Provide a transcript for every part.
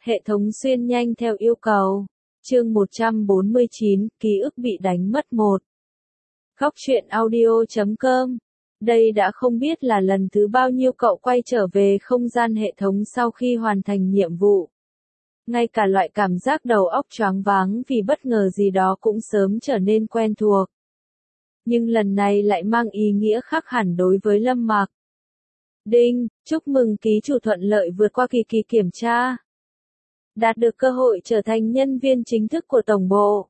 Hệ thống xuyên nhanh theo yêu cầu. Chương 149, ký ức bị đánh mất 1. Góc truyện audio.com. Đây đã không biết là lần thứ bao nhiêu cậu quay trở về không gian hệ thống sau khi hoàn thành nhiệm vụ. Ngay cả loại cảm giác đầu óc choáng váng vì bất ngờ gì đó cũng sớm trở nên quen thuộc. Nhưng lần này lại mang ý nghĩa khác hẳn đối với Lâm Mặc. Đinh, chúc mừng ký chủ thuận lợi vượt qua kỳ kiểm tra. Đạt được cơ hội trở thành nhân viên chính thức của tổng bộ.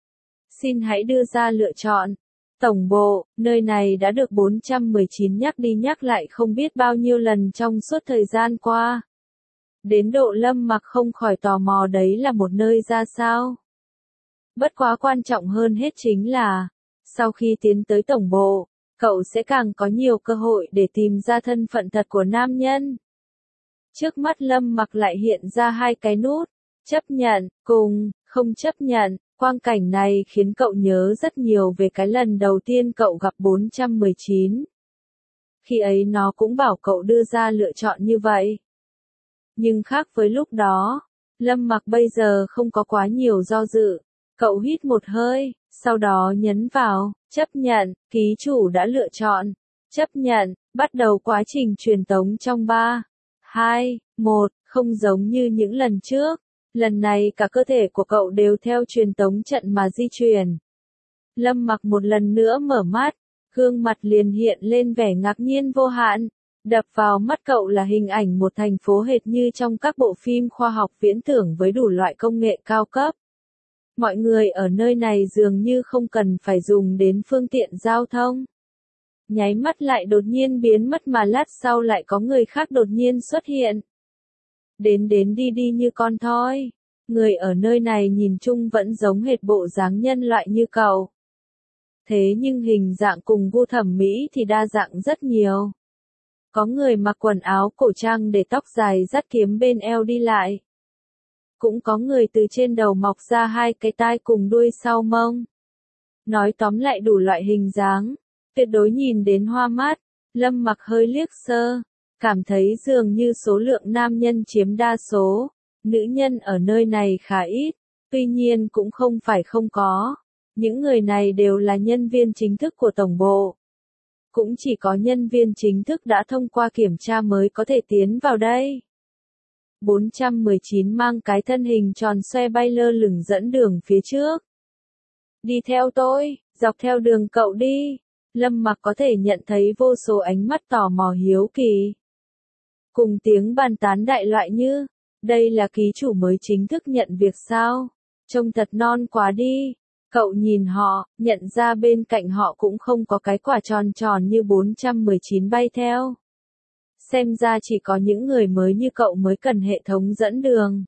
Xin hãy đưa ra lựa chọn. Tổng bộ, nơi này đã được 419 nhắc đi nhắc lại không biết bao nhiêu lần trong suốt thời gian qua. Đến độ Lâm Mặc không khỏi tò mò đấy là một nơi ra sao. Bất quá quan trọng hơn hết chính là, sau khi tiến tới tổng bộ, cậu sẽ càng có nhiều cơ hội để tìm ra thân phận thật của nam nhân. Trước mắt Lâm Mặc lại hiện ra hai cái nút, chấp nhận, cùng, không chấp nhận. Quang cảnh này khiến cậu nhớ rất nhiều về cái lần đầu tiên cậu gặp 419. Khi ấy nó cũng bảo cậu đưa ra lựa chọn như vậy. Nhưng khác với lúc đó, Lâm Mặc bây giờ không có quá nhiều do dự. Cậu hít một hơi, sau đó nhấn vào, chấp nhận, ký chủ đã lựa chọn. Chấp nhận, bắt đầu quá trình truyền tống trong 3, 2, 1, không giống như những lần trước. Lần này cả cơ thể của cậu đều theo truyền tống trận mà di chuyển. Lâm Mặc một lần nữa mở mắt, gương mặt liền hiện lên vẻ ngạc nhiên vô hạn. Đập vào mắt cậu là hình ảnh một thành phố hệt như trong các bộ phim khoa học viễn tưởng với đủ loại công nghệ cao cấp. Mọi người ở nơi này dường như không cần phải dùng đến phương tiện giao thông. Nháy mắt lại đột nhiên biến mất mà lát sau lại có người khác đột nhiên xuất hiện. Đến đi như con thoi. Người ở nơi này nhìn chung vẫn giống hệt bộ dáng nhân loại như cậu. Thế nhưng hình dạng cùng gu thẩm mỹ thì đa dạng rất nhiều. Có người mặc quần áo cổ trang để tóc dài dắt kiếm bên eo đi lại. Cũng có người từ trên đầu mọc ra hai cái tai cùng đuôi sau mông. Nói tóm lại đủ loại hình dáng. Tuyệt đối nhìn đến hoa mắt. Lâm Mặc hơi liếc sơ. Cảm thấy dường như số lượng nam nhân chiếm đa số, nữ nhân ở nơi này khá ít, tuy nhiên cũng không phải không có. Những người này đều là nhân viên chính thức của tổng bộ. Cũng chỉ có nhân viên chính thức đã thông qua kiểm tra mới có thể tiến vào đây. 419 mang cái thân hình tròn xoe bay lơ lửng dẫn đường phía trước. Đi theo tôi, dọc theo đường cậu đi. Lâm Mặc có thể nhận thấy vô số ánh mắt tò mò hiếu kỳ. Cùng tiếng bàn tán đại loại như, đây là ký chủ mới chính thức nhận việc sao? Trông thật non quá đi. Cậu nhìn họ, nhận ra bên cạnh họ cũng không có cái quả tròn tròn như 419 bay theo. Xem ra chỉ có những người mới như cậu mới cần hệ thống dẫn đường.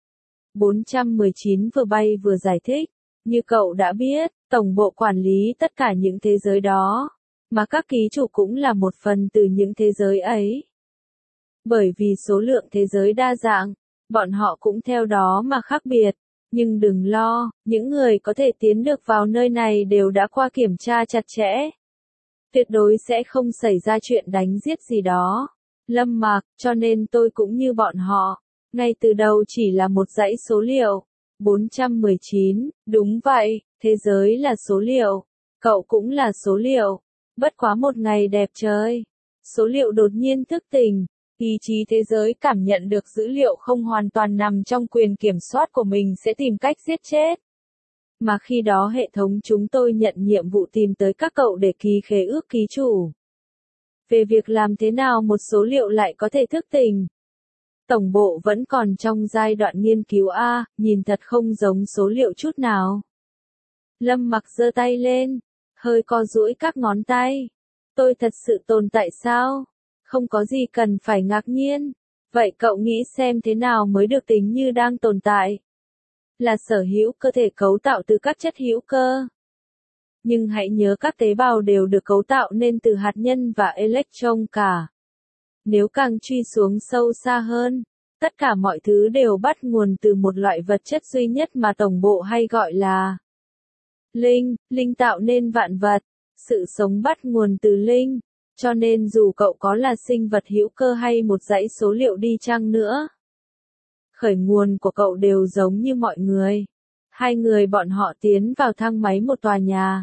419 vừa bay vừa giải thích, như cậu đã biết, tổng bộ quản lý tất cả những thế giới đó, mà các ký chủ cũng là một phần từ những thế giới ấy. Bởi vì số lượng thế giới đa dạng, bọn họ cũng theo đó mà khác biệt. Nhưng đừng lo, những người có thể tiến được vào nơi này đều đã qua kiểm tra chặt chẽ. Tuyệt đối sẽ không xảy ra chuyện đánh giết gì đó. Lâm Mặc, cho nên tôi cũng như bọn họ. Ngay từ đầu chỉ là một dãy số liệu. 419, đúng vậy, thế giới là số liệu. Cậu cũng là số liệu. Bất quá một ngày đẹp trời. Số liệu đột nhiên thức tỉnh. Ý chí thế giới cảm nhận được dữ liệu không hoàn toàn nằm trong quyền kiểm soát của mình sẽ tìm cách giết chết. Mà khi đó hệ thống chúng tôi nhận nhiệm vụ tìm tới các cậu để ký khế ước ký chủ. Về việc làm thế nào một số liệu lại có thể thức tỉnh. Tổng bộ vẫn còn trong giai đoạn nghiên cứu A, nhìn thật không giống số liệu chút nào. Lâm Mặc giơ tay lên, hơi co duỗi các ngón tay. Tôi thật sự tồn tại sao? Không có gì cần phải ngạc nhiên. Vậy cậu nghĩ xem thế nào mới được tính như đang tồn tại? Là sở hữu cơ thể cấu tạo từ các chất hữu cơ. Nhưng hãy nhớ các tế bào đều được cấu tạo nên từ hạt nhân và electron cả. Nếu càng truy xuống sâu xa hơn, tất cả mọi thứ đều bắt nguồn từ một loại vật chất duy nhất mà tổng bộ hay gọi là linh. Linh tạo nên vạn vật. Sự sống bắt nguồn từ linh. Cho nên dù cậu có là sinh vật hữu cơ hay một dãy số liệu đi chăng nữa, Khởi nguồn của cậu đều giống như mọi người. Hai người bọn họ tiến vào thang máy một tòa nhà.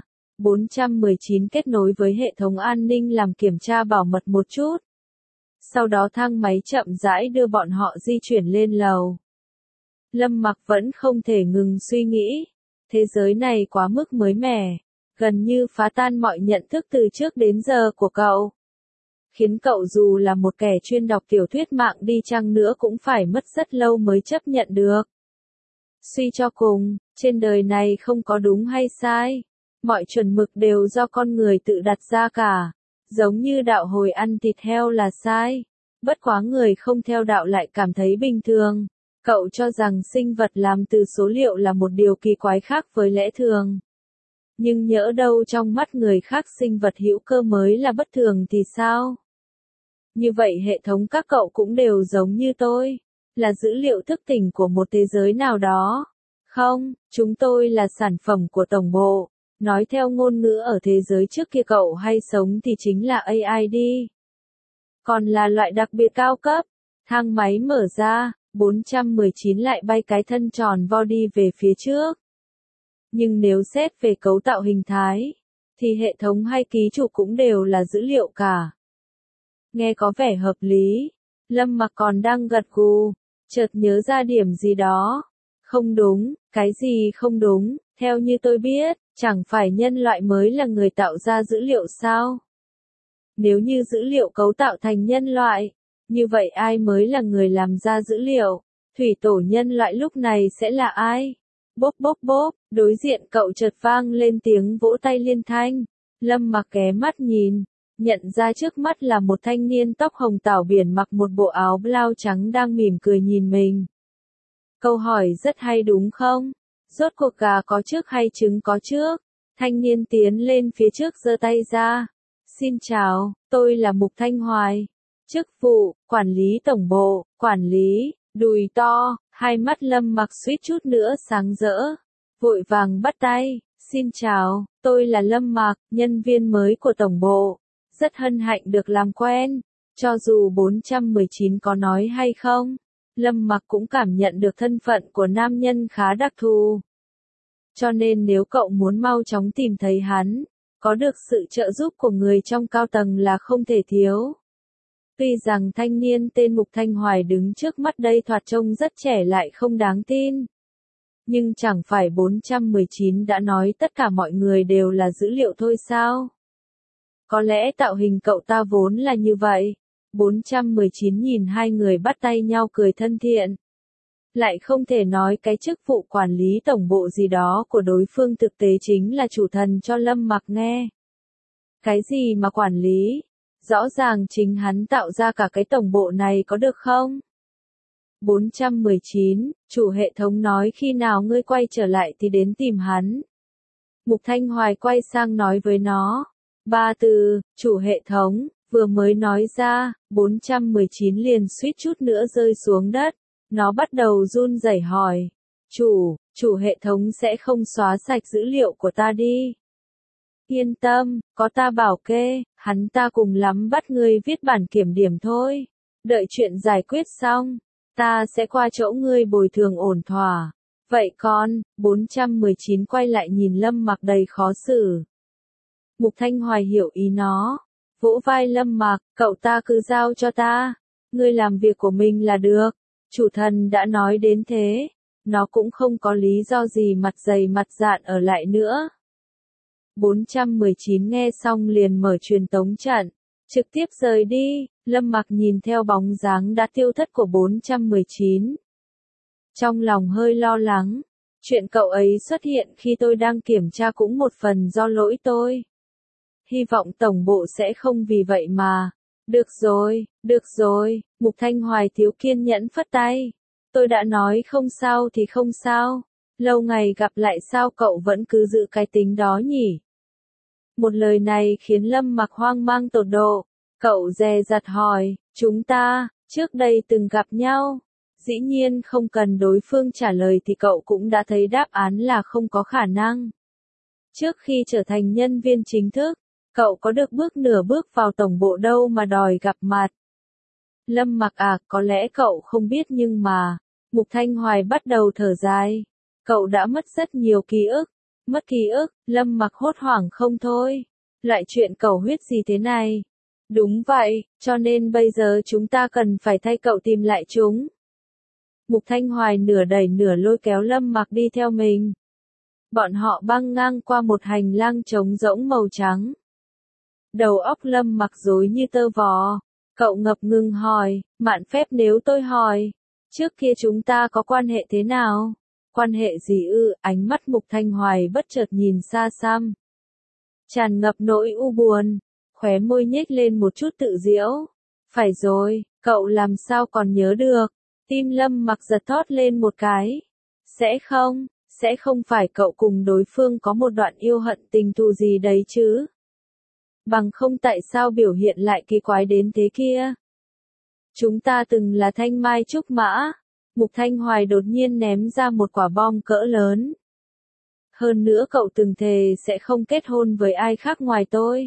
419 kết nối với hệ thống an ninh làm kiểm tra bảo mật một chút. Sau đó thang máy chậm rãi đưa bọn họ di chuyển lên lầu. Lâm Mặc vẫn không thể ngừng suy nghĩ. Thế giới này quá mức mới mẻ, gần như phá tan mọi nhận thức từ trước đến giờ của cậu. Khiến cậu dù là một kẻ chuyên đọc tiểu thuyết mạng đi chăng nữa cũng phải mất rất lâu mới chấp nhận được. Suy cho cùng, trên đời này không có đúng hay sai. Mọi chuẩn mực đều do con người tự đặt ra cả. Giống như đạo hồi ăn thịt heo là sai. Bất quá người không theo đạo lại cảm thấy bình thường. Cậu cho rằng sinh vật làm từ số liệu là một điều kỳ quái khác với lẽ thường. Nhưng nhỡ đâu trong mắt người khác sinh vật hữu cơ mới là bất thường thì sao? Như vậy hệ thống các cậu cũng đều giống như tôi, là dữ liệu thức tỉnh của một thế giới nào đó. Không, chúng tôi là sản phẩm của tổng bộ. Nói theo ngôn ngữ ở thế giới trước kia cậu hay sống thì chính là AI đi. Còn là loại đặc biệt cao cấp. Thang máy mở ra, 419 lại bay cái thân tròn vo đi về phía trước. Nhưng nếu xét về cấu tạo hình thái, thì hệ thống hay ký chủ cũng đều là dữ liệu cả. Nghe có vẻ hợp lý. Lâm Mặc còn đang gật gù, chợt nhớ ra điểm gì đó. Không đúng, cái gì không đúng, theo như tôi biết, chẳng phải nhân loại mới là người tạo ra dữ liệu sao? Nếu như dữ liệu cấu tạo thành nhân loại, như vậy ai mới là người làm ra dữ liệu? Thủy tổ nhân loại lúc này sẽ là ai? Bốp bốp bốp, đối diện cậu chợt vang lên tiếng vỗ tay liên thanh. Lâm Mặc ghé mắt nhìn, nhận ra trước mắt là một thanh niên tóc hồng tảo biển mặc một bộ áo blau trắng đang mỉm cười nhìn mình. Câu hỏi rất hay đúng không? Rốt cuộc gà có trước hay trứng có trước? Thanh niên tiến lên phía trước giơ tay ra. Xin chào, tôi là Mục Thanh Hoài. Chức vụ, quản lý tổng bộ, quản lý, đùi to, hai mắt Lâm Mặc suýt chút nữa sáng rỡ. Vội vàng bắt tay, xin chào, tôi là Lâm Mặc, nhân viên mới của tổng bộ. Rất hân hạnh được làm quen. Cho dù 419 có nói hay không, Lâm Mặc cũng cảm nhận được thân phận của nam nhân khá đặc thù. Cho nên nếu cậu muốn mau chóng tìm thấy hắn, có được sự trợ giúp của người trong cao tầng là không thể thiếu. Tuy rằng thanh niên tên Mục Thanh Hoài đứng trước mắt đây thoạt trông rất trẻ lại không đáng tin. Nhưng chẳng phải 419 đã nói tất cả mọi người đều là dữ liệu thôi sao? Có lẽ tạo hình cậu ta vốn là như vậy. 419 nhìn hai người bắt tay nhau cười thân thiện. Lại không thể nói cái chức vụ quản lý tổng bộ gì đó của đối phương thực tế chính là chủ thần cho Lâm Mặc nghe. Cái gì mà quản lý? Rõ ràng chính hắn tạo ra cả cái tổng bộ này có được không? 419, chủ hệ thống nói khi nào ngươi quay trở lại thì đến tìm hắn. Mục Thanh Hoài quay sang nói với nó. Ba từ, chủ hệ thống, vừa mới nói ra, 419 liền suýt chút nữa rơi xuống đất. Nó bắt đầu run rẩy hỏi. Chủ hệ thống sẽ không xóa sạch dữ liệu của ta đi. Yên tâm, có ta bảo kê, hắn ta cùng lắm bắt ngươi viết bản kiểm điểm thôi. Đợi chuyện giải quyết xong, ta sẽ qua chỗ ngươi bồi thường ổn thỏa. Vậy con, 419 quay lại nhìn Lâm Mặc đầy khó xử. Mục Thanh Hoài hiểu ý nó. Vỗ vai Lâm Mặc, cậu ta cứ giao cho ta. Ngươi làm việc của mình là được. Chủ thần đã nói đến thế. Nó cũng không có lý do gì mặt dày mặt dạn ở lại nữa. 419 nghe xong liền mở truyền tống trận. Trực tiếp rời đi. Lâm Mặc nhìn theo bóng dáng đã tiêu thất của 419. Trong lòng hơi lo lắng. Chuyện cậu ấy xuất hiện khi tôi đang kiểm tra cũng một phần do lỗi tôi. Hy vọng tổng bộ sẽ không vì vậy mà. Được rồi, Mục Thanh Hoài thiếu kiên nhẫn phất tay. Tôi đã nói không sao thì không sao. Lâu ngày gặp lại sao cậu vẫn cứ giữ cái tính đó nhỉ? Một lời này khiến Lâm Mặc hoang mang tột độ. Cậu dè dặt hỏi, chúng ta, trước đây từng gặp nhau. Dĩ nhiên không cần đối phương trả lời thì cậu cũng đã thấy đáp án là không có khả năng. Trước khi trở thành nhân viên chính thức, cậu có được bước nửa bước vào tổng bộ đâu mà đòi gặp mặt. Lâm Mặc có lẽ cậu không biết nhưng mà, Mục Thanh Hoài bắt đầu thở dài. Cậu đã mất rất nhiều ký ức. Mất ký ức, Lâm Mặc hốt hoảng không thôi. Loại chuyện cầu huyết gì thế này? Đúng vậy, cho nên bây giờ chúng ta cần phải thay cậu tìm lại chúng. Mục Thanh Hoài nửa đẩy nửa lôi kéo Lâm Mặc đi theo mình. Bọn họ băng ngang qua một hành lang trống rỗng màu trắng. Đầu óc Lâm Mặc rối như tơ vò. Cậu ngập ngừng hỏi, mạn phép nếu tôi hỏi, trước kia chúng ta có quan hệ thế nào? Quan hệ gì ư? Ánh mắt Mục Thanh Hoài bất chợt nhìn xa xăm. Tràn ngập nỗi u buồn, khóe môi nhếch lên một chút tự giễu. Phải rồi, cậu làm sao còn nhớ được? Tim Lâm Mặc giật thót lên một cái. Sẽ không phải cậu cùng đối phương có một đoạn yêu hận tình thù gì đấy chứ? Bằng không tại sao biểu hiện lại kỳ quái đến thế kia? Chúng ta từng là thanh mai trúc mã. Mục Thanh Hoài đột nhiên ném ra một quả bom cỡ lớn. Hơn nữa cậu từng thề sẽ không kết hôn với ai khác ngoài tôi.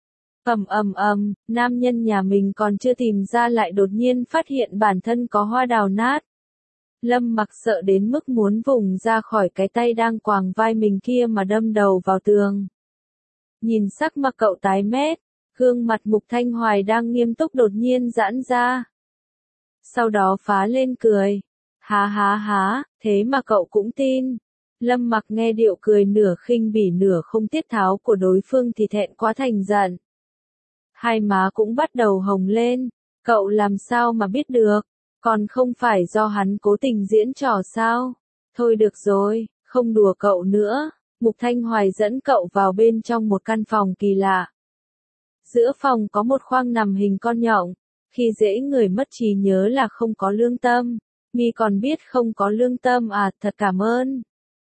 Nam nhân nhà mình còn chưa tìm ra lại đột nhiên phát hiện bản thân có hoa đào nát. Lâm Mặc sợ đến mức muốn vùng ra khỏi cái tay đang quàng vai mình kia mà đâm đầu vào tường. Nhìn sắc mặt cậu tái mét, gương mặt Mục Thanh Hoài đang nghiêm túc đột nhiên giãn ra. Sau đó phá lên cười. Há, thế mà cậu cũng tin. Lâm Mặc nghe điệu cười nửa khinh bỉ nửa không tiết tháo của đối phương thì thẹn quá thành giận. Hai má cũng bắt đầu hồng lên. Cậu làm sao mà biết được? Còn không phải do hắn cố tình diễn trò sao? Thôi được rồi, không đùa cậu nữa. Mục Thanh Hoài dẫn cậu vào bên trong một căn phòng kỳ lạ. Giữa phòng có một khoang nằm hình con nhộng. Khi dễ người mất trí nhớ là không có lương tâm. Mi còn biết không có lương tâm à, thật cảm ơn.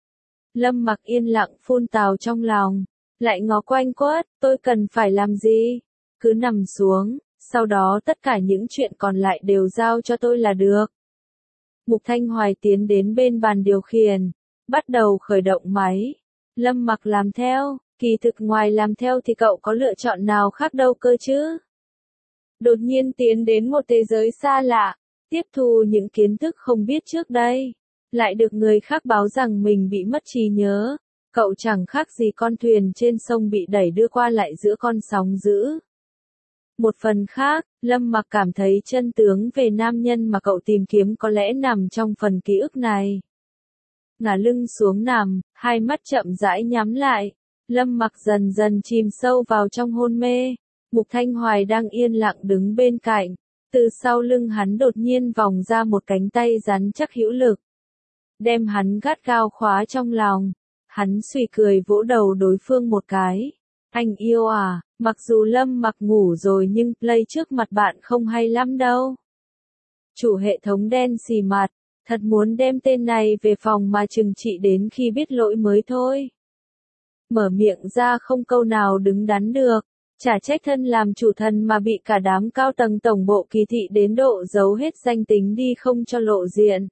Lâm Mặc yên lặng phun tào trong lòng. Lại ngó quanh quất, tôi cần phải làm gì? Cứ nằm xuống, sau đó tất cả những chuyện còn lại đều giao cho tôi là được. Mục Thanh Hoài tiến đến bên bàn điều khiển, bắt đầu khởi động máy. Lâm Mặc làm theo, kỳ thực ngoài làm theo thì cậu có lựa chọn nào khác đâu cơ chứ? Đột nhiên tiến đến một thế giới xa lạ, tiếp thu những kiến thức không biết trước đây, lại được người khác báo rằng mình bị mất trí nhớ. Cậu chẳng khác gì con thuyền trên sông bị đẩy đưa qua lại giữa con sóng dữ. Một phần khác, Lâm Mặc cảm thấy chân tướng về nam nhân mà cậu tìm kiếm có lẽ nằm trong phần ký ức này. Ngả lưng xuống nằm, hai mắt chậm rãi nhắm lại. Lâm Mặc dần dần chìm sâu vào trong hôn mê. Mục Thanh Hoài đang yên lặng đứng bên cạnh. Từ sau lưng hắn đột nhiên vòng ra một cánh tay rắn chắc hữu lực. Đem hắn gắt gao khóa trong lòng. Hắn suy cười vỗ đầu đối phương một cái. Anh yêu à, mặc dù Lâm Mặc ngủ rồi nhưng play trước mặt bạn không hay lắm đâu. Chủ hệ thống đen xì mặt, thật muốn đem tên này về phòng mà trừng trị đến khi biết lỗi mới thôi. Mở miệng ra không câu nào đứng đắn được, chả trách thân làm chủ thần mà bị cả đám cao tầng tổng bộ kỳ thị đến độ giấu hết danh tính đi không cho lộ diện.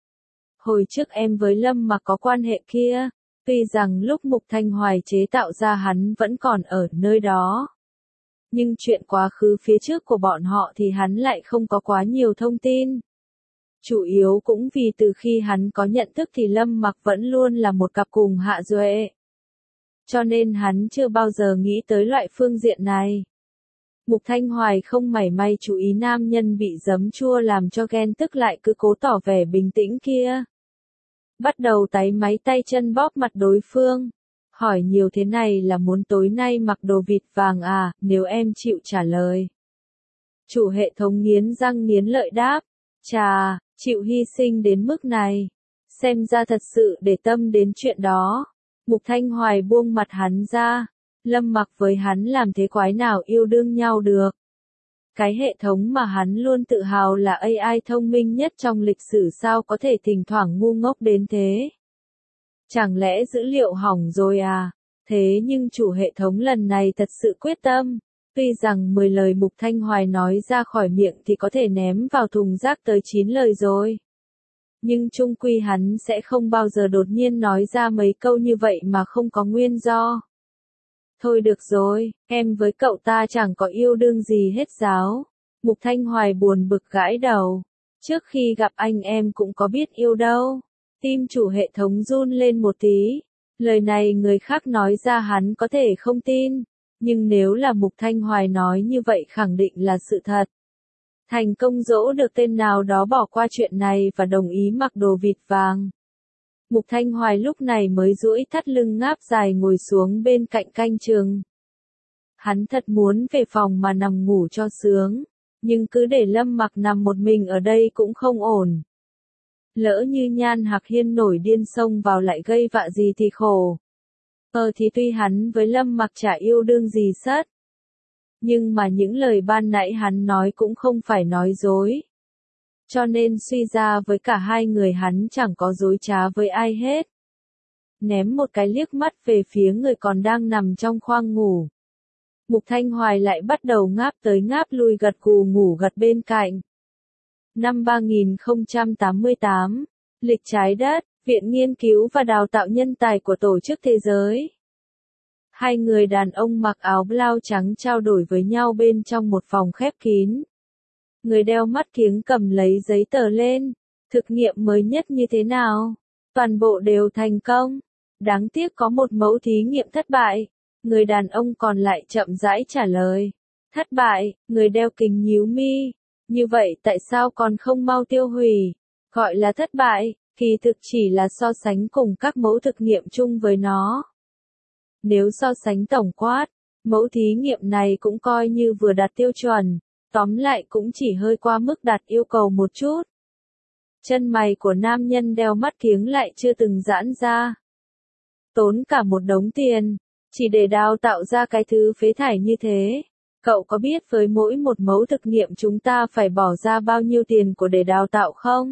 Hồi trước em với Lâm Mặc có quan hệ kia. Tuy rằng lúc Mục Thanh Hoài chế tạo ra hắn vẫn còn ở nơi đó. Nhưng chuyện quá khứ phía trước của bọn họ thì hắn lại không có quá nhiều thông tin. Chủ yếu cũng vì từ khi hắn có nhận thức thì Lâm Mặc vẫn luôn là một cặp cùng hạ duệ. Cho nên hắn chưa bao giờ nghĩ tới loại phương diện này. Mục Thanh Hoài không mảy may chú ý nam nhân bị giấm chua làm cho ghen tức lại cứ cố tỏ vẻ bình tĩnh kia. Bắt đầu táy máy tay chân bóp mặt đối phương. Hỏi nhiều thế này là muốn tối nay mặc đồ vịt vàng à, nếu em chịu trả lời. Chủ hệ thống nghiến răng nghiến lợi đáp. Chà, chịu hy sinh đến mức này. Xem ra thật sự để tâm đến chuyện đó. Mục Thanh Hoài buông mặt hắn ra. Lâm Mặc với hắn làm thế quái nào yêu đương nhau được. Cái hệ thống mà hắn luôn tự hào là AI thông minh nhất trong lịch sử sao có thể thỉnh thoảng ngu ngốc đến thế. Chẳng lẽ dữ liệu hỏng rồi à? Thế nhưng chủ hệ thống lần này thật sự quyết tâm. Tuy rằng 10 lời Mục Thanh Hoài nói ra khỏi miệng thì có thể ném vào thùng rác tới 9 lời rồi. Nhưng chung quy hắn sẽ không bao giờ đột nhiên nói ra mấy câu như vậy mà không có nguyên do. Thôi được rồi, em với cậu ta chẳng có yêu đương gì hết giáo. Mục Thanh Hoài buồn bực gãi đầu. Trước khi gặp anh em cũng có biết yêu đâu. Tim chủ hệ thống run lên một tí. Lời này người khác nói ra hắn có thể không tin. Nhưng nếu là Mục Thanh Hoài nói như vậy khẳng định là sự thật. Thành công dỗ được tên nào đó bỏ qua chuyện này và đồng ý mặc đồ vịt vàng. Mục Thanh Hoài lúc này mới duỗi thắt lưng ngáp dài ngồi xuống bên cạnh canh chừng. Hắn thật muốn về phòng mà nằm ngủ cho sướng, nhưng cứ để Lâm Mặc nằm một mình ở đây cũng không ổn. Lỡ như Nhan Hạc Hiên nổi điên xông vào lại gây vạ gì thì khổ. Thì tuy hắn với Lâm Mặc chả yêu đương gì sất. Nhưng mà những lời ban nãy hắn nói cũng không phải nói dối. Cho nên suy ra với cả hai người hắn chẳng có dối trá với ai hết. Ném một cái liếc mắt về phía người còn đang nằm trong khoang ngủ. Mục Thanh Hoài lại bắt đầu ngáp tới ngáp lui gật gù ngủ gật bên cạnh. Năm 3088, lịch trái đất, Viện Nghiên cứu và Đào tạo Nhân tài của Tổ chức Thế giới. Hai người đàn ông mặc áo blau trắng trao đổi với nhau bên trong một phòng khép kín. Người đeo mắt kiếng cầm lấy giấy tờ lên. Thực nghiệm mới nhất như thế nào? Toàn bộ đều thành công. Đáng tiếc có một mẫu thí nghiệm thất bại. Người đàn ông còn lại chậm rãi trả lời. Thất bại, người đeo kính nhíu mi. Như vậy tại sao còn không mau tiêu hủy? Gọi là thất bại, kỳ thực chỉ là so sánh cùng các mẫu thực nghiệm chung với nó. Nếu so sánh tổng quát, mẫu thí nghiệm này cũng coi như vừa đạt tiêu chuẩn, tóm lại cũng chỉ hơi qua mức đạt yêu cầu một chút. Chân mày của nam nhân đeo mắt kiếng lại chưa từng giãn ra. Tốn cả một đống tiền, chỉ để đào tạo ra cái thứ phế thải như thế. Cậu có biết với mỗi một mẫu thực nghiệm chúng ta phải bỏ ra bao nhiêu tiền của để đào tạo không?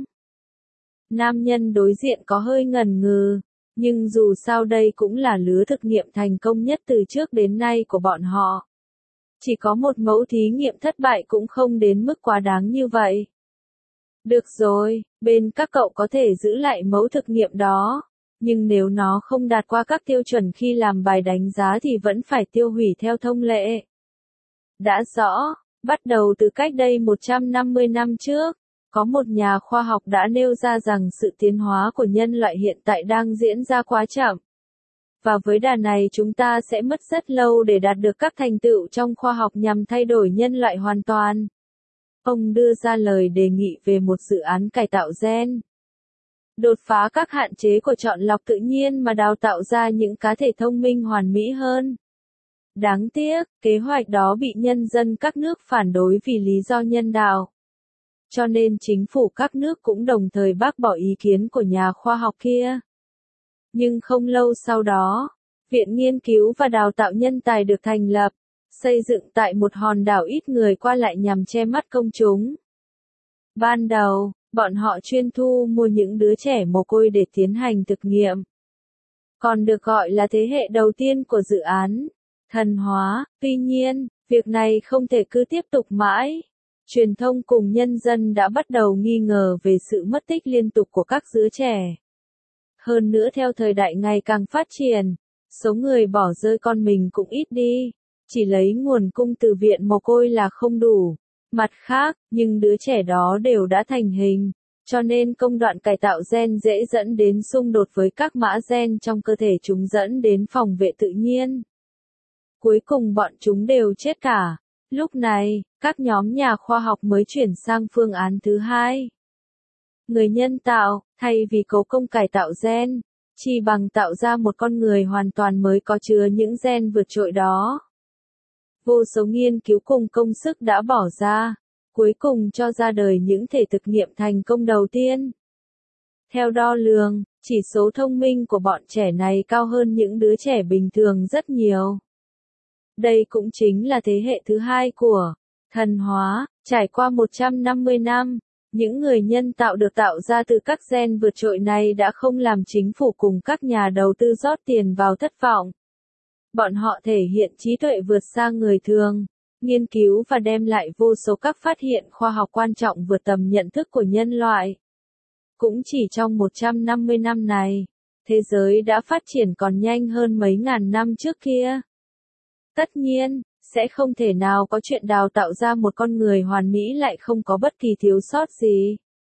Nam nhân đối diện có hơi ngần ngừ, nhưng dù sao đây cũng là lứa thực nghiệm thành công nhất từ trước đến nay của bọn họ. Chỉ có một mẫu thí nghiệm thất bại cũng không đến mức quá đáng như vậy. Được rồi, bên các cậu có thể giữ lại mẫu thực nghiệm đó, nhưng nếu nó không đạt qua các tiêu chuẩn khi làm bài đánh giá thì vẫn phải tiêu hủy theo thông lệ. Đã rõ, bắt đầu từ cách đây 150 năm trước, có một nhà khoa học đã nêu ra rằng sự tiến hóa của nhân loại hiện tại đang diễn ra quá chậm. Và với đà này chúng ta sẽ mất rất lâu để đạt được các thành tựu trong khoa học nhằm thay đổi nhân loại hoàn toàn. Ông đưa ra lời đề nghị về một dự án cải tạo gen. Đột phá các hạn chế của chọn lọc tự nhiên mà đào tạo ra những cá thể thông minh hoàn mỹ hơn. Đáng tiếc, kế hoạch đó bị nhân dân các nước phản đối vì lý do nhân đạo. Cho nên chính phủ các nước cũng đồng thời bác bỏ ý kiến của nhà khoa học kia. Nhưng không lâu sau đó, Viện Nghiên cứu và Đào tạo Nhân tài được thành lập, xây dựng tại một hòn đảo ít người qua lại nhằm che mắt công chúng. Ban đầu, bọn họ chuyên thu mua những đứa trẻ mồ côi để tiến hành thực nghiệm. Còn được gọi là thế hệ đầu tiên của dự án thần hóa. Tuy nhiên, việc này không thể cứ tiếp tục mãi. Truyền thông cùng nhân dân đã bắt đầu nghi ngờ về sự mất tích liên tục của các đứa trẻ. Hơn nữa theo thời đại ngày càng phát triển, số người bỏ rơi con mình cũng ít đi. Chỉ lấy nguồn cung từ viện mồ côi là không đủ. Mặt khác, nhưng đứa trẻ đó đều đã thành hình, cho nên công đoạn cải tạo gen dễ dẫn đến xung đột với các mã gen trong cơ thể chúng dẫn đến phòng vệ tự nhiên. Cuối cùng bọn chúng đều chết cả. Lúc này, các nhóm nhà khoa học mới chuyển sang phương án thứ hai. Người nhân tạo, thay vì cố công cải tạo gen, chỉ bằng tạo ra một con người hoàn toàn mới có chứa những gen vượt trội đó. Vô số nghiên cứu cùng công sức đã bỏ ra, cuối cùng cho ra đời những thể thực nghiệm thành công đầu tiên. Theo đo lường, chỉ số thông minh của bọn trẻ này cao hơn những đứa trẻ bình thường rất nhiều. Đây cũng chính là thế hệ thứ hai của thần hóa. Trải qua 150 năm, những người nhân tạo được tạo ra từ các gen vượt trội này đã không làm chính phủ cùng các nhà đầu tư rót tiền vào thất vọng. Bọn họ thể hiện trí tuệ vượt xa người thường, nghiên cứu và đem lại vô số các phát hiện khoa học quan trọng vượt tầm nhận thức của nhân loại. Cũng chỉ trong 150 năm này, thế giới đã phát triển còn nhanh hơn mấy ngàn năm trước kia. Tất nhiên, sẽ không thể nào có chuyện đào tạo ra một con người hoàn mỹ lại không có bất kỳ thiếu sót gì.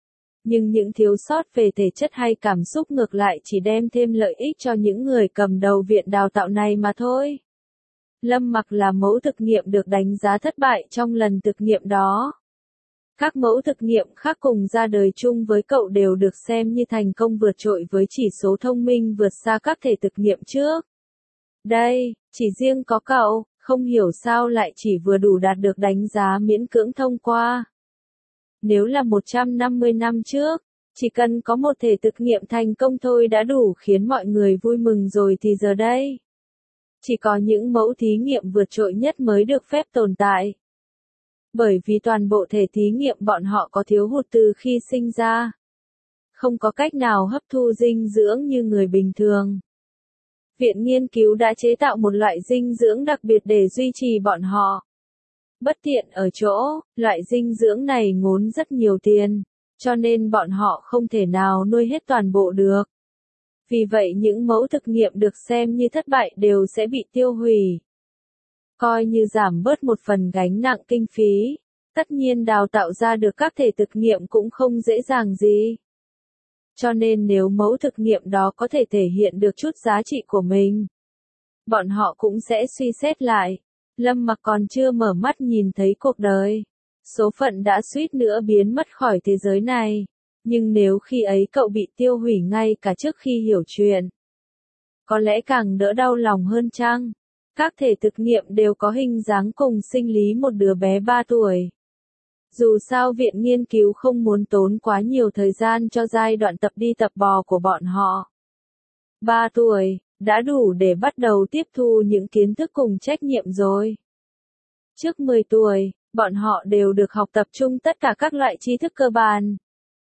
nhưng những thiếu sót về thể chất hay cảm xúc ngược lại chỉ đem thêm lợi ích cho những người cầm đầu viện đào tạo này mà thôi. Lâm Mặc là mẫu thực nghiệm được đánh giá thất bại trong lần thực nghiệm đó. Các mẫu thực nghiệm khác cùng ra đời chung với cậu đều được xem như thành công vượt trội với chỉ số thông minh vượt xa các thể thực nghiệm trước. Đây, chỉ riêng có cậu, không hiểu sao lại chỉ vừa đủ đạt được đánh giá miễn cưỡng thông qua. Nếu là 150 năm trước, chỉ cần có một thể thực nghiệm thành công thôi đã đủ khiến mọi người vui mừng rồi thì giờ đây. Chỉ có những mẫu thí nghiệm vượt trội nhất mới được phép tồn tại. Bởi vì toàn bộ thể thí nghiệm bọn họ có thiếu hụt từ khi sinh ra. Không có cách nào hấp thu dinh dưỡng như người bình thường. Viện nghiên cứu đã chế tạo một loại dinh dưỡng đặc biệt để duy trì bọn họ. Bất tiện ở chỗ, loại dinh dưỡng này ngốn rất nhiều tiền, cho nên bọn họ không thể nào nuôi hết toàn bộ được. Vì vậy những mẫu thực nghiệm được xem như thất bại đều sẽ bị tiêu hủy. Coi như giảm bớt một phần gánh nặng kinh phí, tất nhiên đào tạo ra được các thể thực nghiệm cũng không dễ dàng gì. Cho nên nếu mẫu thực nghiệm đó có thể thể hiện được chút giá trị của mình, bọn họ cũng sẽ suy xét lại. Lâm Mặc còn chưa mở mắt nhìn thấy cuộc đời. Số phận đã suýt nữa biến mất khỏi thế giới này. Nhưng nếu khi ấy cậu bị tiêu hủy ngay cả trước khi hiểu chuyện, có lẽ càng đỡ đau lòng hơn chăng? Các thể thực nghiệm đều có hình dáng cùng sinh lý một đứa bé 3 tuổi. Dù sao viện nghiên cứu không muốn tốn quá nhiều thời gian cho giai đoạn tập đi tập bò của bọn họ. 3 tuổi, đã đủ để bắt đầu tiếp thu những kiến thức cùng trách nhiệm rồi. Trước 10 tuổi, bọn họ đều được học tập trung tất cả các loại tri thức cơ bản.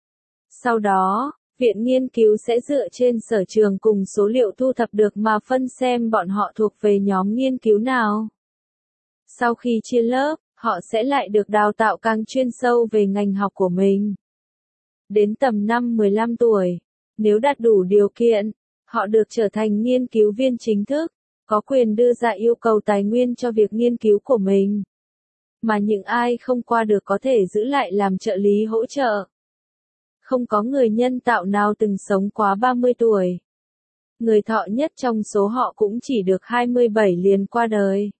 Sau đó, viện nghiên cứu sẽ dựa trên sở trường cùng số liệu thu thập được mà phân xem bọn họ thuộc về nhóm nghiên cứu nào. Sau khi chia lớp, họ sẽ lại được đào tạo càng chuyên sâu về ngành học của mình. Đến tầm năm 15 tuổi, nếu đạt đủ điều kiện, họ được trở thành nghiên cứu viên chính thức, có quyền đưa ra yêu cầu tài nguyên cho việc nghiên cứu của mình. Mà những ai không qua được có thể giữ lại làm trợ lý hỗ trợ. Không có người nhân tạo nào từng sống quá 30 tuổi. Người thọ nhất trong số họ cũng chỉ được 27 liền qua đời.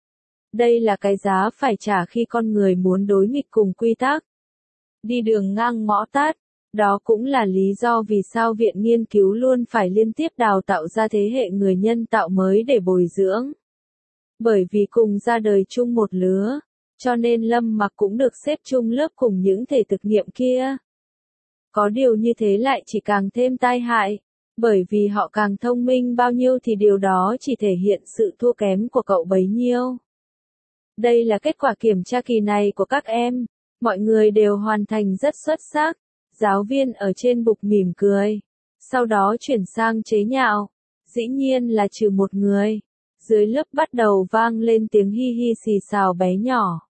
Đây là cái giá phải trả khi con người muốn đối nghịch cùng quy tắc. Đi đường ngang ngõ tắt. Đó cũng là lý do vì sao viện nghiên cứu luôn phải liên tiếp đào tạo ra thế hệ người nhân tạo mới để bồi dưỡng. Bởi vì cùng ra đời chung một lứa, cho nên Lâm Mặc cũng được xếp chung lớp cùng những thể thực nghiệm kia. Có điều như thế lại chỉ càng thêm tai hại, bởi vì họ càng thông minh bao nhiêu thì điều đó chỉ thể hiện sự thua kém của cậu bấy nhiêu. Đây là kết quả kiểm tra kỳ này của các em, mọi người đều hoàn thành rất xuất sắc. Giáo viên ở trên bục mỉm cười, sau đó chuyển sang chế nhạo, dĩ nhiên là trừ một người. Dưới lớp bắt đầu vang lên tiếng hi hi xì xào bé nhỏ.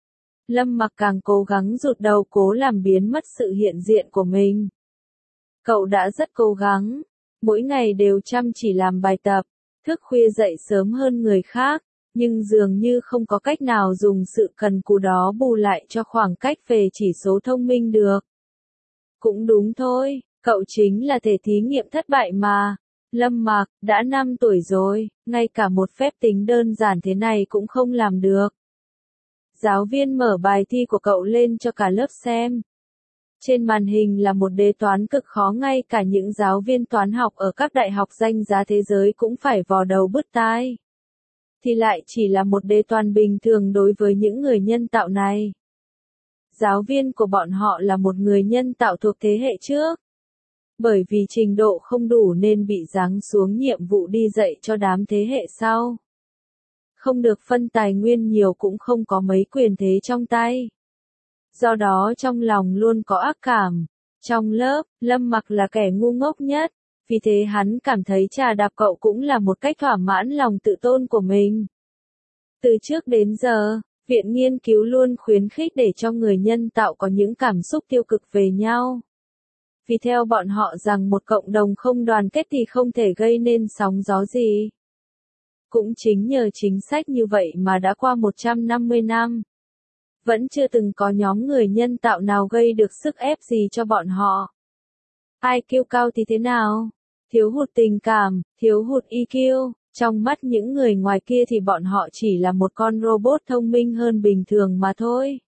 Lâm Mặc càng cố gắng rụt đầu cố làm biến mất sự hiện diện của mình. Cậu đã rất cố gắng, mỗi ngày đều chăm chỉ làm bài tập, thức khuya dậy sớm hơn người khác, nhưng dường như không có cách nào dùng sự cần cù đó bù lại cho khoảng cách về chỉ số thông minh được. Cũng đúng thôi, cậu chính là thể thí nghiệm thất bại mà. Lâm Mặc, đã 5 tuổi rồi, ngay cả một phép tính đơn giản thế này cũng không làm được. Giáo viên mở bài thi của cậu lên cho cả lớp xem. Trên màn hình là một đề toán cực khó ngay cả những giáo viên toán học ở các đại học danh giá thế giới cũng phải vò đầu bứt tai. Thì lại chỉ là một đề toán bình thường đối với những người nhân tạo này. Giáo viên của bọn họ là một người nhân tạo thuộc thế hệ trước. Bởi vì trình độ không đủ nên bị giáng xuống nhiệm vụ đi dạy cho đám thế hệ sau. Không được phân tài nguyên nhiều cũng không có mấy quyền thế trong tay. Do đó trong lòng luôn có ác cảm. Trong lớp, Lâm Mặc là kẻ ngu ngốc nhất, vì thế hắn cảm thấy trà đạp cậu cũng là một cách thỏa mãn lòng tự tôn của mình. Từ trước đến giờ, viện nghiên cứu luôn khuyến khích để cho người nhân tạo có những cảm xúc tiêu cực về nhau. Vì theo bọn họ rằng một cộng đồng không đoàn kết thì không thể gây nên sóng gió gì. Cũng chính nhờ chính sách như vậy mà đã qua 150 năm. Vẫn chưa từng có nhóm người nhân tạo nào gây được sức ép gì cho bọn họ. IQ cao thì thế nào? Thiếu hụt tình cảm, thiếu hụt EQ, trong mắt những người ngoài kia thì bọn họ chỉ là một con robot thông minh hơn bình thường mà thôi.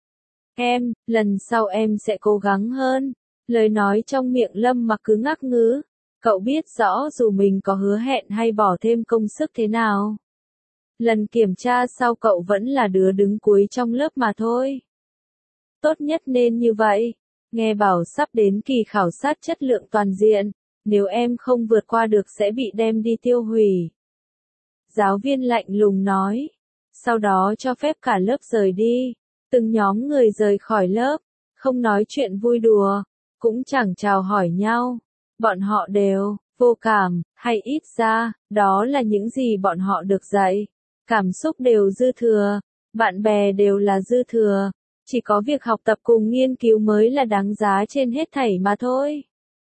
Lần sau em sẽ cố gắng hơn. Lời nói trong miệng Lâm Mặc cứ ngắc ngứ. Cậu biết rõ dù mình có hứa hẹn hay bỏ thêm công sức thế nào. Lần kiểm tra sau cậu vẫn là đứa đứng cuối trong lớp mà thôi. Tốt nhất nên như vậy. Nghe bảo sắp đến kỳ khảo sát chất lượng toàn diện. Nếu em không vượt qua được sẽ bị đem đi tiêu hủy. Giáo viên lạnh lùng nói. Sau đó cho phép cả lớp rời đi. Từng nhóm người rời khỏi lớp. Không nói chuyện vui đùa. Cũng chẳng chào hỏi nhau. Bọn họ đều vô cảm, hay ít ra, đó là những gì bọn họ được dạy. Cảm xúc đều dư thừa. Bạn bè đều là dư thừa. Chỉ có việc học tập cùng nghiên cứu mới là đáng giá trên hết thảy mà thôi.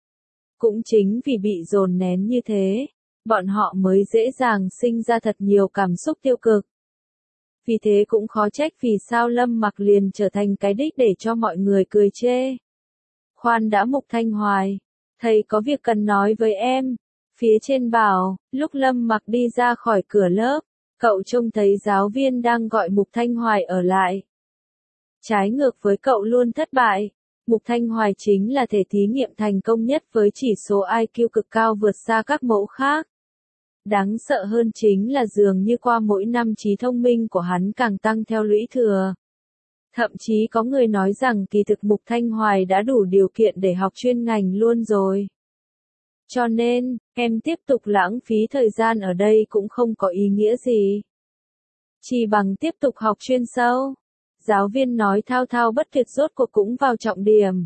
Cũng chính vì bị dồn nén như thế, bọn họ mới dễ dàng sinh ra thật nhiều cảm xúc tiêu cực. Vì thế cũng khó trách vì sao Lâm Mặc liền trở thành cái đích để cho mọi người cười chê. Khoan đã, Mục Thanh Hoài, thầy có việc cần nói với em. Phía trên bảo, lúc Lâm Mặc đi ra khỏi cửa lớp, cậu trông thấy giáo viên đang gọi Mục Thanh Hoài ở lại. Trái ngược với cậu luôn thất bại, Mục Thanh Hoài chính là thể thí nghiệm thành công nhất với chỉ số IQ cực cao vượt xa các mẫu khác. Đáng sợ hơn chính là dường như qua mỗi năm trí thông minh của hắn càng tăng theo lũy thừa. Thậm chí có người nói rằng kỳ thực Mục Thanh Hoài đã đủ điều kiện để học chuyên ngành luôn rồi. Cho nên, em tiếp tục lãng phí thời gian ở đây cũng không có ý nghĩa gì. Chỉ bằng tiếp tục học chuyên sâu. Giáo viên nói thao thao bất tuyệt rốt cuộc cũng vào trọng điểm.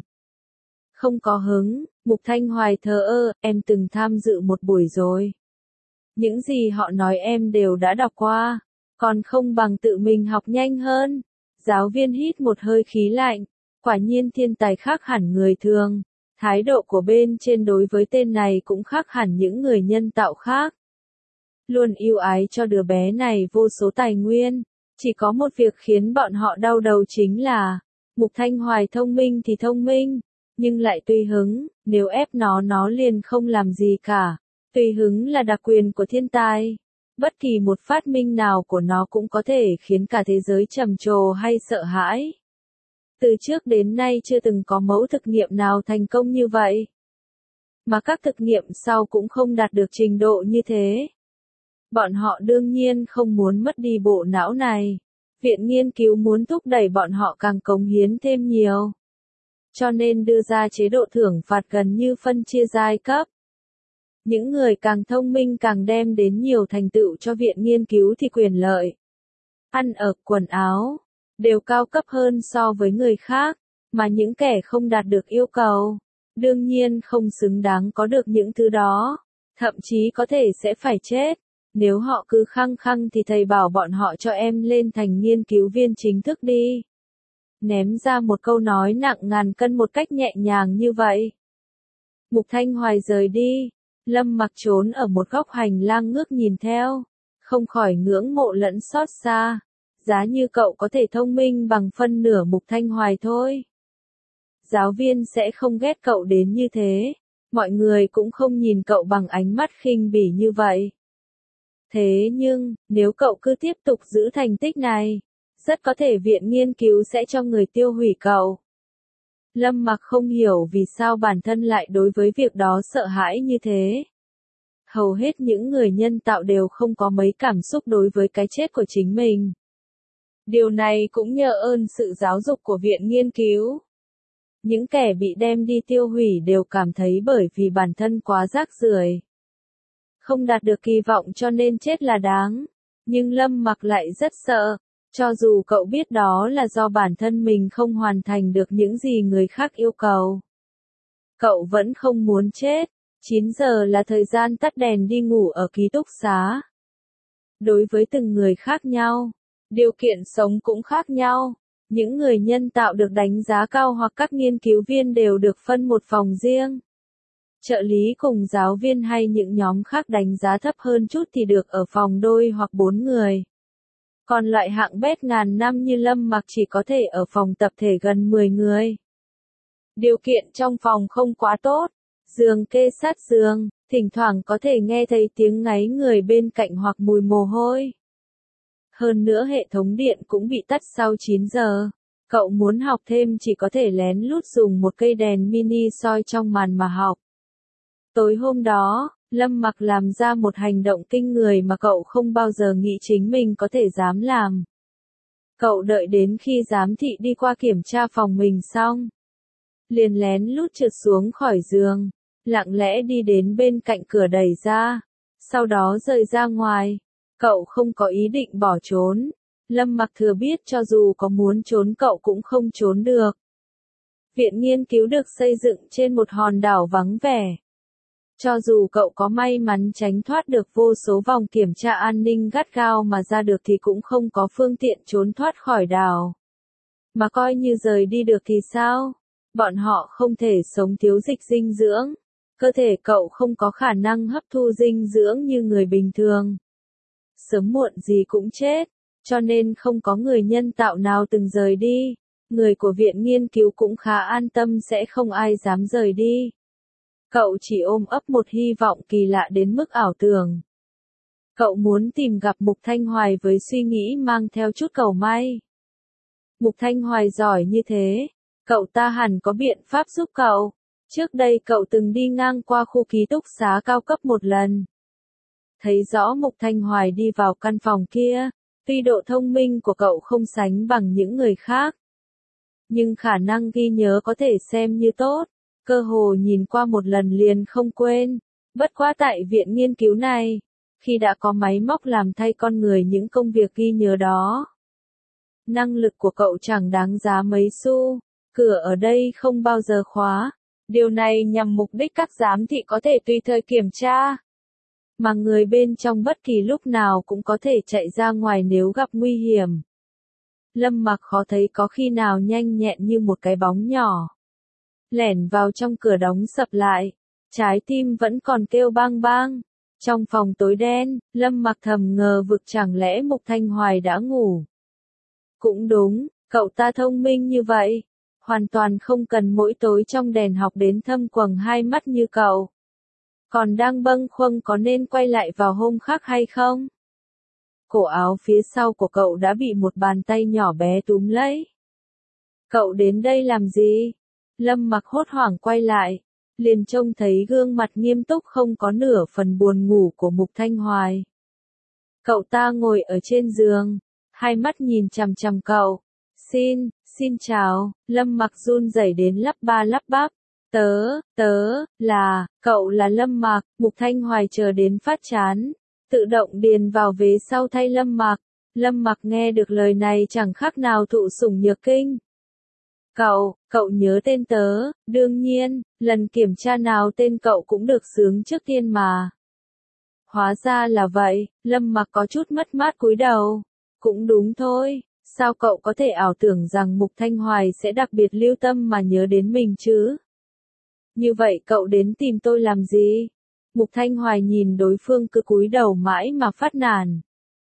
Không có hứng, Mục Thanh Hoài thờ ơ, em từng tham dự một buổi rồi. Những gì họ nói em đều đã đọc qua, còn không bằng tự mình học nhanh hơn. Giáo viên hít một hơi khí lạnh, quả nhiên thiên tài khác hẳn người thường. Thái độ của bên trên đối với tên này cũng khác hẳn những người nhân tạo khác. Luôn yêu ái cho đứa bé này vô số tài nguyên. Chỉ có một việc khiến bọn họ đau đầu chính là, Mục Thanh Hoài thông minh thì thông minh, nhưng lại tùy hứng, nếu ép nó liền không làm gì cả. Tùy hứng là đặc quyền của thiên tài. Bất kỳ một phát minh nào của nó cũng có thể khiến cả thế giới trầm trồ hay sợ hãi. Từ trước đến nay chưa từng có mẫu thực nghiệm nào thành công như vậy. Mà các thực nghiệm sau cũng không đạt được trình độ như thế. Bọn họ đương nhiên không muốn mất đi bộ não này. Viện nghiên cứu muốn thúc đẩy bọn họ càng cống hiến thêm nhiều. Cho nên đưa ra chế độ thưởng phạt gần như phân chia giai cấp. Những người càng thông minh càng đem đến nhiều thành tựu cho viện nghiên cứu thì quyền lợi, ăn ở, quần áo, đều cao cấp hơn so với người khác, mà những kẻ không đạt được yêu cầu, đương nhiên không xứng đáng có được những thứ đó, thậm chí có thể sẽ phải chết. Nếu họ cứ khăng khăng thì thầy bảo bọn họ cho em lên thành nghiên cứu viên chính thức đi. Ném ra một câu nói nặng ngàn cân một cách nhẹ nhàng như vậy. Mục Thanh Hoài rời đi. Lâm Mặc trốn ở một góc hành lang ngước nhìn theo, không khỏi ngưỡng mộ lẫn xót xa. Giá như cậu có thể thông minh bằng phân nửa Mục Thanh Hoài thôi. Giáo viên sẽ không ghét cậu đến như thế, mọi người cũng không nhìn cậu bằng ánh mắt khinh bỉ như vậy. Thế nhưng, nếu cậu cứ tiếp tục giữ thành tích này, rất có thể viện nghiên cứu sẽ cho người tiêu hủy cậu. Lâm Mặc không hiểu vì sao bản thân lại đối với việc đó sợ hãi như thế. Hầu hết những người nhân tạo đều không có mấy cảm xúc đối với cái chết của chính mình. Điều này cũng nhờ ơn sự giáo dục của viện nghiên cứu. Những kẻ bị đem đi tiêu hủy đều cảm thấy bởi vì bản thân quá rác rưởi, không đạt được kỳ vọng cho nên chết là đáng. Nhưng Lâm Mặc lại rất sợ. Cho dù cậu biết đó là do bản thân mình không hoàn thành được những gì người khác yêu cầu, cậu vẫn không muốn chết. 9 giờ là thời gian tắt đèn đi ngủ ở ký túc xá. Đối với từng người khác nhau, điều kiện sống cũng khác nhau. Những người nhân tạo được đánh giá cao hoặc các nghiên cứu viên đều được phân một phòng riêng. Trợ lý cùng giáo viên hay những nhóm khác đánh giá thấp hơn chút thì được ở phòng đôi hoặc 4 người. Còn loại hạng bét ngàn năm như Lâm Mặc chỉ có thể ở phòng tập thể gần 10 người. Điều kiện trong phòng không quá tốt, giường kê sát giường, thỉnh thoảng có thể nghe thấy tiếng ngáy người bên cạnh hoặc mùi mồ hôi. Hơn nữa hệ thống điện cũng bị tắt sau 9 giờ. Cậu muốn học thêm chỉ có thể lén lút dùng một cây đèn mini soi trong màn mà học. Tối hôm đó, Lâm Mặc làm ra một hành động kinh người mà cậu không bao giờ nghĩ chính mình có thể dám làm. Cậu đợi đến khi giám thị đi qua kiểm tra phòng mình xong, liền lén lút trượt xuống khỏi giường, lặng lẽ đi đến bên cạnh cửa đẩy ra, sau đó rời ra ngoài. Cậu không có ý định bỏ trốn. Lâm Mặc thừa biết cho dù có muốn trốn cậu cũng không trốn được. Viện nghiên cứu được xây dựng trên một hòn đảo vắng vẻ. Cho dù cậu có may mắn tránh thoát được vô số vòng kiểm tra an ninh gắt gao mà ra được thì cũng không có phương tiện trốn thoát khỏi đảo. Mà coi như rời đi được thì sao? Bọn họ không thể sống thiếu dịch dinh dưỡng. Cơ thể cậu không có khả năng hấp thu dinh dưỡng như người bình thường. Sớm muộn gì cũng chết, cho nên không có người nhân tạo nào từng rời đi. Người của viện nghiên cứu cũng khá an tâm sẽ không ai dám rời đi. Cậu chỉ ôm ấp một hy vọng kỳ lạ đến mức ảo tưởng. Cậu muốn tìm gặp Mục Thanh Hoài với suy nghĩ mang theo chút cầu may. Mục Thanh Hoài giỏi như thế, cậu ta hẳn có biện pháp giúp cậu. Trước đây cậu từng đi ngang qua khu ký túc xá cao cấp một lần. Thấy rõ Mục Thanh Hoài đi vào căn phòng kia, tuy độ thông minh của cậu không sánh bằng những người khác, nhưng khả năng ghi nhớ có thể xem như tốt, cơ hồ nhìn qua một lần liền không quên. Bất quá tại viện nghiên cứu này, khi đã có máy móc làm thay con người những công việc ghi nhớ đó, năng lực của cậu chẳng đáng giá mấy xu, cửa ở đây không bao giờ khóa. Điều này nhằm mục đích các giám thị có thể tùy thời kiểm tra, mà người bên trong bất kỳ lúc nào cũng có thể chạy ra ngoài nếu gặp nguy hiểm. Lâm Mặc khó thấy có khi nào nhanh nhẹn như một cái bóng nhỏ. Lẻn vào trong cửa đóng sập lại, trái tim vẫn còn kêu bang bang. Trong phòng tối đen, Lâm Mặc thầm ngờ vực chẳng lẽ Mục Thanh Hoài đã ngủ. Cũng đúng, cậu ta thông minh như vậy, hoàn toàn không cần mỗi tối trong đèn học đến thâm quầng hai mắt như cậu. Còn đang bâng khuâng có nên quay lại vào hôm khác hay không? Cổ áo phía sau của cậu đã bị một bàn tay nhỏ bé túm lấy. Cậu đến đây làm gì? Lâm Mặc hốt hoảng quay lại, liền trông thấy gương mặt nghiêm túc không có nửa phần buồn ngủ của Mục Thanh Hoài. Cậu ta ngồi ở trên giường, hai mắt nhìn chằm chằm cậu. Xin chào, Lâm Mặc run rẩy đến lắp ba lắp bắp. Cậu là Lâm Mặc. Mục Thanh Hoài chờ đến phát chán, tự động điền vào vế sau thay Lâm Mặc. Lâm Mặc nghe được lời này chẳng khác nào thụ sủng nhược kinh. Cậu nhớ tên tớ, đương nhiên, lần kiểm tra nào tên cậu cũng được xướng trước tiên mà. Hóa ra là vậy, Lâm Mặc có chút mất mát cúi đầu. Cũng đúng thôi, sao cậu có thể ảo tưởng rằng Mục Thanh Hoài sẽ đặc biệt lưu tâm mà nhớ đến mình chứ? Như vậy cậu đến tìm tôi làm gì? Mục Thanh Hoài nhìn đối phương cứ cúi đầu mãi mà phát nản.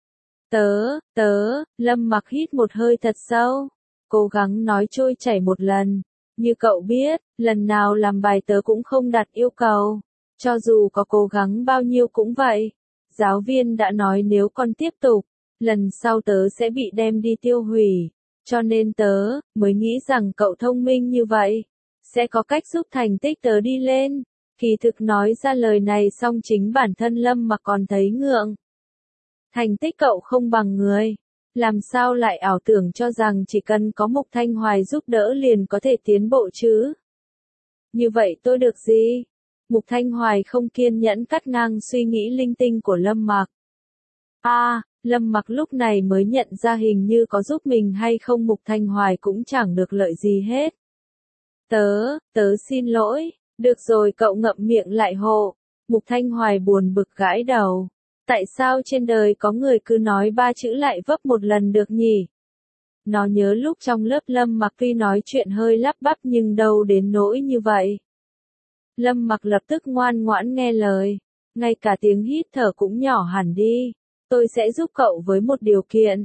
Lâm Mặc hít một hơi thật sâu, cố gắng nói trôi chảy một lần. Như cậu biết, lần nào làm bài tớ cũng không đặt yêu cầu. Cho dù có cố gắng bao nhiêu cũng vậy. Giáo viên đã nói nếu con tiếp tục, lần sau tớ sẽ bị đem đi tiêu hủy. Cho nên tớ mới nghĩ rằng cậu thông minh như vậy, sẽ có cách giúp thành tích tớ đi lên. Kỳ thực nói ra lời này xong chính bản thân Lâm Mặc còn thấy ngượng. Thành tích cậu không bằng người, làm sao lại ảo tưởng cho rằng chỉ cần có Mục Thanh Hoài giúp đỡ liền có thể tiến bộ chứ? Như vậy tôi được gì? Mục Thanh Hoài không kiên nhẫn cắt ngang suy nghĩ linh tinh của Lâm Mặc. Lâm Mặc lúc này mới nhận ra hình như có giúp mình hay không Mục Thanh Hoài cũng chẳng được lợi gì hết. Tớ xin lỗi, được rồi cậu ngậm miệng lại hộ. Mục Thanh Hoài buồn bực gãi đầu. Tại sao trên đời có người cứ nói ba chữ lại vấp một lần được nhỉ? Nó nhớ lúc trong lớp Lâm Mặc tuy nói chuyện hơi lắp bắp nhưng đâu đến nỗi như vậy. Lâm Mặc lập tức ngoan ngoãn nghe lời, ngay cả tiếng hít thở cũng nhỏ hẳn đi. Tôi sẽ giúp cậu với một điều kiện,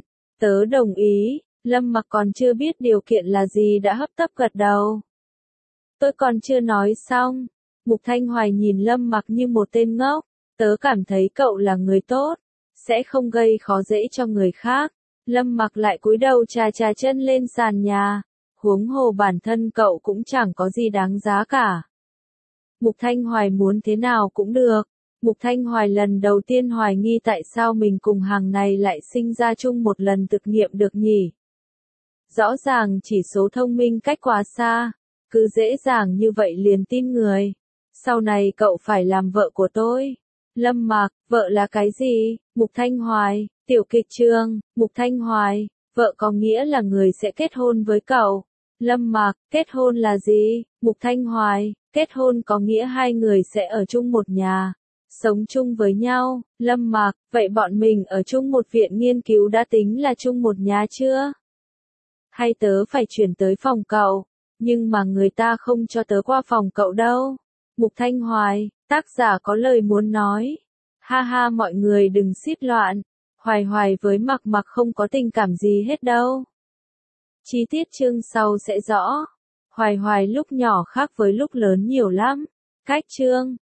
Tớ đồng ý, Lâm Mặc còn chưa biết điều kiện là gì đã hấp tấp gật đầu. Tôi còn chưa nói xong. Mục Thanh Hoài nhìn Lâm Mặc như một tên ngốc. Tớ cảm thấy cậu là người tốt, sẽ không gây khó dễ cho người khác. Lâm Mặc lại cúi đầu chà chà chân lên sàn nhà. Huống hồ bản thân cậu cũng chẳng có gì đáng giá cả. Mục Thanh Hoài muốn thế nào cũng được. Mục Thanh Hoài lần đầu tiên hoài nghi tại sao mình cùng hàng này lại sinh ra chung một lần thực nghiệm được nhỉ. Rõ ràng chỉ số thông minh cách quá xa, cứ dễ dàng như vậy liền tin người. Sau này cậu phải làm vợ của tôi. Lâm Mặc, vợ là cái gì? Mục Thanh Hoài, tiểu kịch trường, Mục Thanh Hoài, vợ có nghĩa là người sẽ kết hôn với cậu. Lâm Mặc, kết hôn là gì? Mục Thanh Hoài, kết hôn có nghĩa hai người sẽ ở chung một nhà, sống chung với nhau. Lâm Mặc, vậy bọn mình ở chung một viện nghiên cứu đã tính là chung một nhà chưa? Hay tớ phải chuyển tới phòng cậu, nhưng mà người ta không cho tớ qua phòng cậu đâu. Mục Thanh Hoài, tác giả có lời muốn nói. Ha ha, mọi người đừng xít loạn. Hoài Hoài với Mặc Mặc không có tình cảm gì hết đâu. Chi tiết chương sau sẽ rõ. Hoài Hoài lúc nhỏ khác với lúc lớn nhiều lắm. Cách chương